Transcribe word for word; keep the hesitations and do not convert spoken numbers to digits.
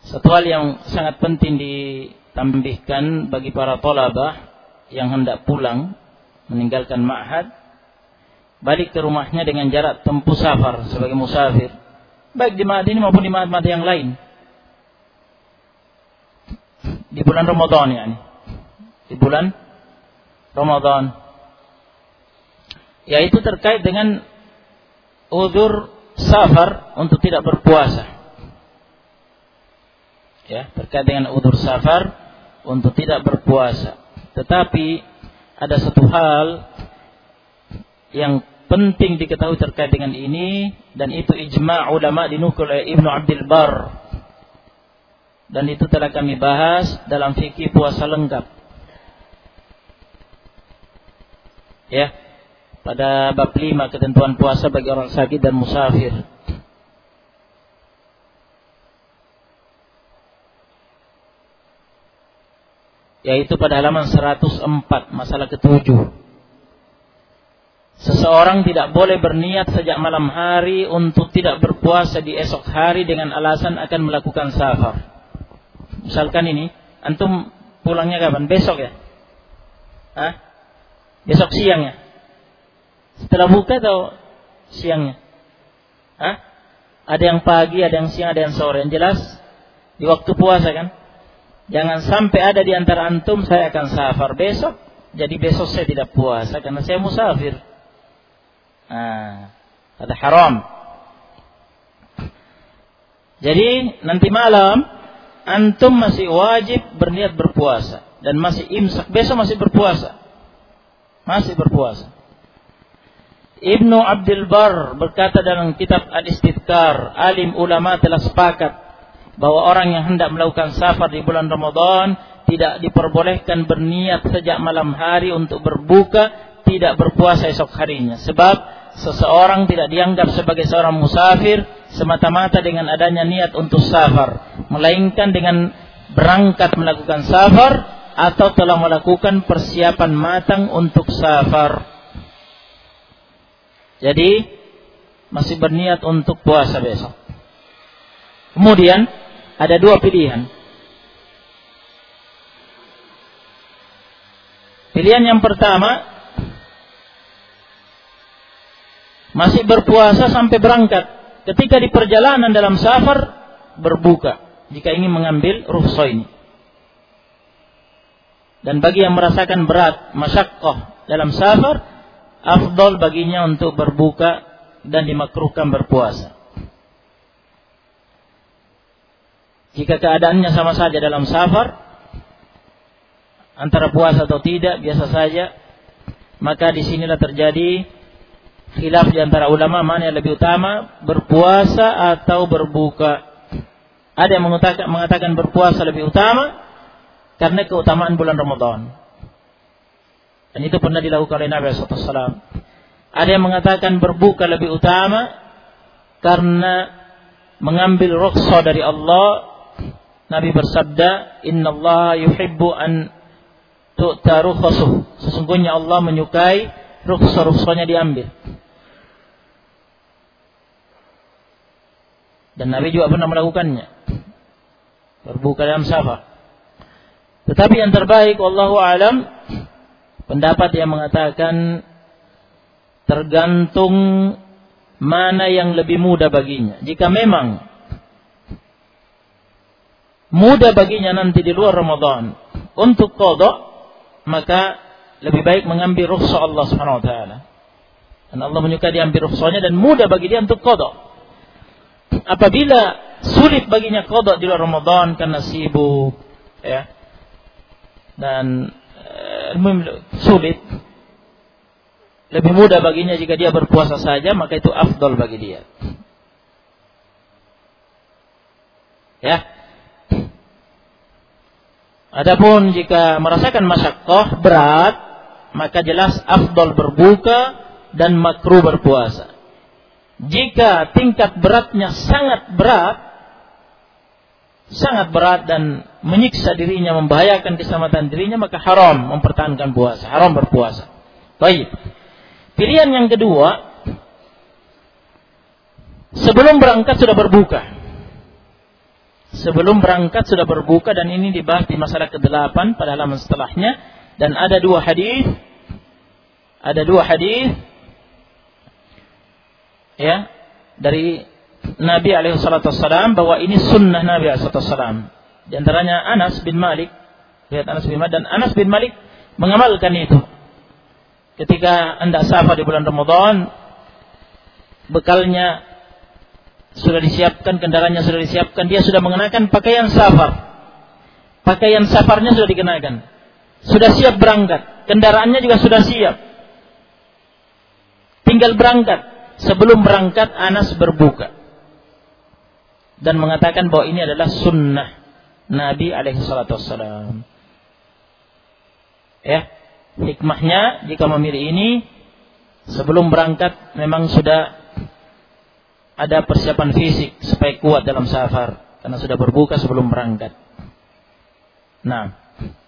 Satu hal yang sangat penting ditambahkan bagi para thalabah yang hendak pulang meninggalkan ma'had, balik ke rumahnya dengan jarak tempuh safar sebagai musafir, baik di ma'had ini maupun di ma'had-ma'had yang lain. Di bulan Ramadan ya, di bulan Ramadan, yaitu terkait dengan uzur safar untuk tidak berpuasa. Ya, terkait dengan uzur safar untuk tidak berpuasa. Tetapi ada satu hal yang penting diketahui terkait dengan ini, dan itu ijma' ulama dinukul oleh Ibnu Abdul Bar. Dan itu telah kami bahas dalam fikih puasa lengkap. Ya, pada bab lima ketentuan puasa bagi orang sakit dan musafir. Yaitu pada halaman seratus empat, masalah ketujuh. Seseorang tidak boleh berniat sejak malam hari untuk tidak berpuasa di esok hari dengan alasan akan melakukan safar. Misalkan ini, antum pulangnya kapan? Besok ya? Hah? Besok siang ya? Setelah buka atau siangnya? Hah? Ada yang pagi, ada yang siang, ada yang sore. Yang jelas di waktu puasa kan? Jangan sampai ada di antara antum, saya akan safar besok, jadi besok saya tidak puasa karena saya musafir. Nah, ada haram. Jadi nanti malam antum masih wajib berniat berpuasa dan masih imsak, besok masih berpuasa. Masih berpuasa. Ibnu Abdul Bar berkata dalam kitab Al-Istidkar, alim ulama telah sepakat bahwa orang yang hendak melakukan safar di bulan Ramadan tidak diperbolehkan berniat sejak malam hari untuk berbuka, tidak berpuasa esok harinya. Sebab seseorang tidak dianggap sebagai seorang musafir semata-mata dengan adanya niat untuk safar, melainkan dengan berangkat melakukan safar atau telah melakukan persiapan matang untuk safar. Jadi masih berniat untuk puasa besok. Kemudian ada dua pilihan. Pilihan yang pertama, masih berpuasa sampai berangkat. Ketika di perjalanan dalam safar berbuka jika ingin mengambil rukhsah ini. Dan bagi yang merasakan berat, masyaqqah dalam safar, afdal baginya untuk berbuka dan dimakruhkan berpuasa. Jika keadaannya sama saja dalam safar, antara puasa atau tidak biasa saja, maka di sinilah terjadi khilaf di antara ulama mana yang lebih utama, berpuasa atau berbuka. Ada yang mengatakan, mengatakan berpuasa lebih utama karena keutamaan bulan Ramadan. Dan itu pernah dilakukan oleh Nabi shallallahu alaihi wasallam. Ada yang mengatakan berbuka lebih utama karena mengambil rukhsah dari Allah. Nabi bersabda, Inna Allah yuhibbu an tu'ta rukhasuh. Sesungguhnya Allah menyukai rukhsah-rukhsahnya diambil. Dan Nabi juga pernah melakukannya, berbuka dalam safar. Tetapi yang terbaik, wallahu alam, pendapat yang mengatakan tergantung mana yang lebih mudah baginya. Jika memang mudah baginya nanti di luar Ramadan untuk qada, maka lebih baik mengambil rukhsah Allah Subhanahu wa taala. Dan Allah menyukai diambil rukhsahnya dan mudah bagi dia untuk qada. Apabila sulit baginya qada di luar Ramadan karena sibuk, ya, dan e, sulit, lebih mudah baginya jika dia berpuasa saja, maka itu afdal bagi dia. Ya. Adapun jika merasakan masyaqqah berat, maka jelas afdal berbuka dan makruh berpuasa. Jika tingkat beratnya sangat berat, sangat berat dan menyiksa dirinya, membahayakan keselamatan dirinya, maka haram mempertahankan puasa, haram berpuasa. Baik. Pilihan yang kedua, sebelum berangkat sudah berbuka. sebelum berangkat sudah berbuka, dan ini dibahas di masalah kedelapan pada halaman setelahnya. Dan ada dua hadis, ada dua hadis, ya, dari Nabi alaihi salatu wassalam bahwa ini sunnah Nabi alaihi salatu wassalam. Di antaranya Anas bin Malik, lihat Anas bin Malik, dan Anas bin Malik mengamalkan itu. Ketika hendak safar di bulan Ramadan, bekalnya sudah disiapkan, kendaraannya sudah disiapkan, dia sudah mengenakan pakaian safar. Pakaian safarnya sudah dikenakan. Sudah siap berangkat. Kendaraannya juga sudah siap. Tinggal berangkat. Sebelum berangkat Anas berbuka. Dan mengatakan bahwa ini adalah sunnah Nabi alaihi salatu wassalam. Ya, hikmahnya jika memilih ini, sebelum berangkat memang sudah ada persiapan fisik supaya kuat dalam safar, karena sudah berbuka sebelum berangkat. Nah,